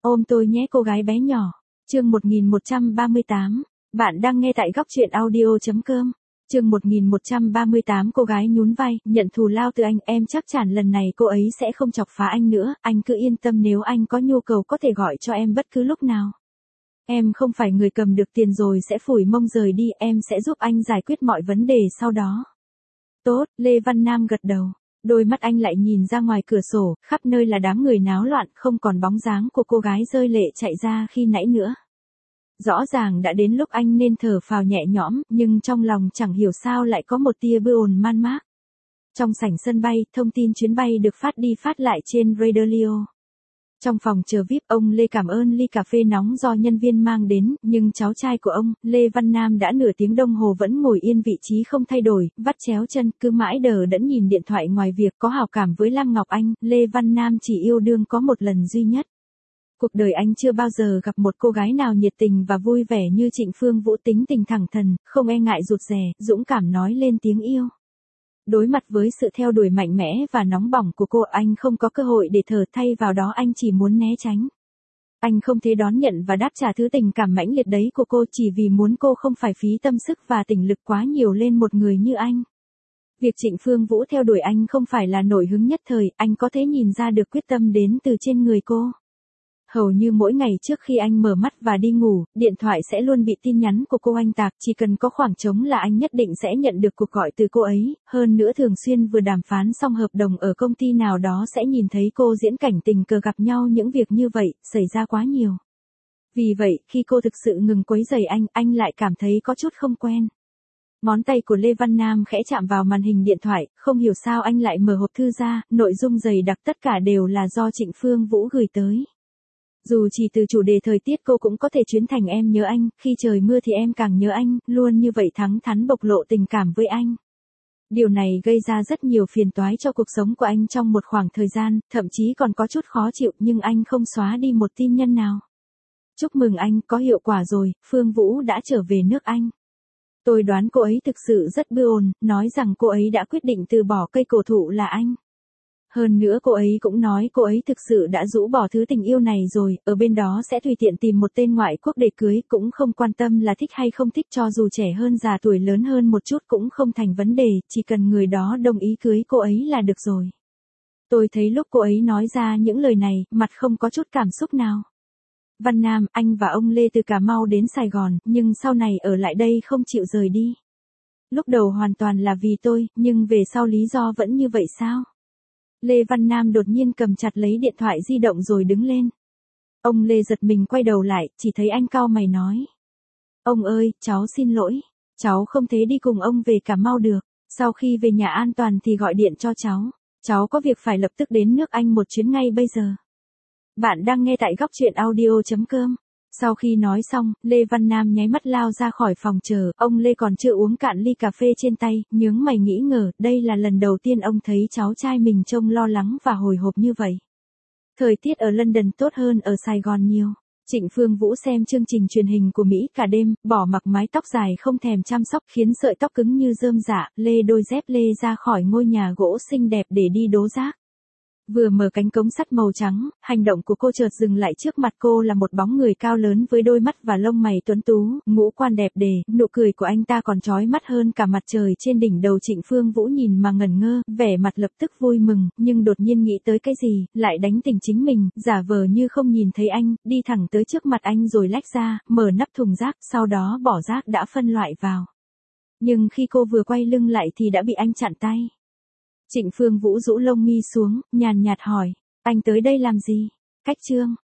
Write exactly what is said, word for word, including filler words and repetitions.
Ôm tôi nhé cô gái bé nhỏ. Chương một nghìn một trăm ba mươi tám. Bạn đang nghe tại góc truyện audio.com. Chương một nghìn một trăm ba mươi tám. Cô gái nhún vai, nhận thù lao từ anh. Em chắc chắn lần này cô ấy sẽ không chọc phá anh nữa. Anh cứ yên tâm, nếu anh có nhu cầu có thể gọi cho em bất cứ lúc nào. Em không phải người cầm được tiền rồi sẽ phủi mông rời đi. Em sẽ giúp anh giải quyết mọi vấn đề sau đó. Tốt, Lê Văn Nam gật đầu. Đôi mắt anh lại nhìn ra ngoài cửa sổ, khắp nơi là đám người náo loạn, không còn bóng dáng của cô gái rơi lệ chạy ra khi nãy nữa. Rõ ràng đã đến lúc anh nên thở phào nhẹ nhõm, nhưng trong lòng chẳng hiểu sao lại có một tia bư ồn man mác. Trong sảnh sân bay, thông tin chuyến bay được phát đi phát lại trên radio. Trong phòng chờ vi ai pi, ông Lê cảm ơn ly cà phê nóng do nhân viên mang đến, nhưng cháu trai của ông, Lê Văn Nam đã nửa tiếng đồng hồ vẫn ngồi yên vị trí không thay đổi, vắt chéo chân, cứ mãi đờ đẫn nhìn điện thoại. Ngoài việc có hảo cảm với Lam Ngọc Anh, Lê Văn Nam chỉ yêu đương có một lần duy nhất. Cuộc đời anh chưa bao giờ gặp một cô gái nào nhiệt tình và vui vẻ như Trịnh Phương Vũ, tính tình thẳng thắn, không e ngại rụt rè, dũng cảm nói lên tiếng yêu. Đối mặt với sự theo đuổi mạnh mẽ và nóng bỏng của cô, anh không có cơ hội để thở, thay vào đó anh chỉ muốn né tránh. Anh không thể đón nhận và đáp trả thứ tình cảm mãnh liệt đấy của cô, chỉ vì muốn cô không phải phí tâm sức và tình lực quá nhiều lên một người như anh. Việc Trịnh Phương Vũ theo đuổi anh không phải là nổi hứng nhất thời, anh có thể nhìn ra được quyết tâm đến từ trên người cô. Hầu như mỗi ngày trước khi anh mở mắt và đi ngủ, điện thoại sẽ luôn bị tin nhắn của cô anh tạc, chỉ cần có khoảng trống là anh nhất định sẽ nhận được cuộc gọi từ cô ấy, hơn nữa thường xuyên vừa đàm phán xong hợp đồng ở công ty nào đó sẽ nhìn thấy cô diễn cảnh tình cờ gặp nhau. Những việc như vậy, xảy ra quá nhiều. Vì vậy, khi cô thực sự ngừng quấy rầy anh, anh lại cảm thấy có chút không quen. Ngón tay của Lê Văn Nam khẽ chạm vào màn hình điện thoại, không hiểu sao anh lại mở hộp thư ra, nội dung dày đặc tất cả đều là do Trịnh Phương Vũ gửi tới. Dù chỉ từ chủ đề thời tiết cô cũng có thể chuyển thành em nhớ anh, khi trời mưa thì em càng nhớ anh, luôn như vậy thẳng thắn bộc lộ tình cảm với anh. Điều này gây ra rất nhiều phiền toái cho cuộc sống của anh trong một khoảng thời gian, thậm chí còn có chút khó chịu, nhưng anh không xóa đi một tin nhân nào. Chúc mừng anh, có hiệu quả rồi, Phương Vũ đã trở về nước Anh. Tôi đoán cô ấy thực sự rất bư ồn, nói rằng cô ấy đã quyết định từ bỏ cây cổ thụ là anh. Hơn nữa cô ấy cũng nói cô ấy thực sự đã rũ bỏ thứ tình yêu này rồi, ở bên đó sẽ tùy tiện tìm một tên ngoại quốc để cưới, cũng không quan tâm là thích hay không thích, cho dù trẻ hơn già tuổi lớn hơn một chút cũng không thành vấn đề, chỉ cần người đó đồng ý cưới cô ấy là được rồi. Tôi thấy lúc cô ấy nói ra những lời này, mặt không có chút cảm xúc nào. Văn Nam, anh và ông Lê từ Cà Mau đến Sài Gòn, nhưng sau này ở lại đây không chịu rời đi. Lúc đầu hoàn toàn là vì tôi, nhưng về sau lý do vẫn như vậy sao? Lê Văn Nam đột nhiên cầm chặt lấy điện thoại di động rồi đứng lên. Ông Lê giật mình quay đầu lại, chỉ thấy anh cau mày nói. Ông ơi, cháu xin lỗi, cháu không thể đi cùng ông về Cà Mau được, sau khi về nhà an toàn thì gọi điện cho cháu, cháu có việc phải lập tức đến nước Anh một chuyến ngay bây giờ. Bạn đang nghe tại góc truyện audio.com. Sau khi nói xong, Lê Văn Nam nháy mắt lao ra khỏi phòng chờ, ông Lê còn chưa uống cạn ly cà phê trên tay, nhướng mày nghĩ ngờ, đây là lần đầu tiên ông thấy cháu trai mình trông lo lắng và hồi hộp như vậy. Thời tiết ở London tốt hơn ở Sài Gòn nhiều. Trịnh Phương Vũ xem chương trình truyền hình của Mỹ cả đêm, bỏ mặc mái tóc dài không thèm chăm sóc, khiến sợi tóc cứng như rơm rạ, lê đôi dép lê ra khỏi ngôi nhà gỗ xinh đẹp để đi đố rác. Vừa mở cánh cống sắt màu trắng, hành động của cô chợt dừng lại, trước mặt cô là một bóng người cao lớn với đôi mắt và lông mày tuấn tú, ngũ quan đẹp đẽ, nụ cười của anh ta còn chói mắt hơn cả mặt trời trên đỉnh đầu. Trịnh Phương Vũ nhìn mà ngẩn ngơ, vẻ mặt lập tức vui mừng, nhưng đột nhiên nghĩ tới cái gì, lại đánh tỉnh chính mình, giả vờ như không nhìn thấy anh, đi thẳng tới trước mặt anh rồi lách ra, mở nắp thùng rác, sau đó bỏ rác đã phân loại vào. Nhưng khi cô vừa quay lưng lại thì đã bị anh chặn tay. Trịnh Phương Vũ rũ lông mi xuống, nhàn nhạt hỏi, anh tới đây làm gì? Cách trương,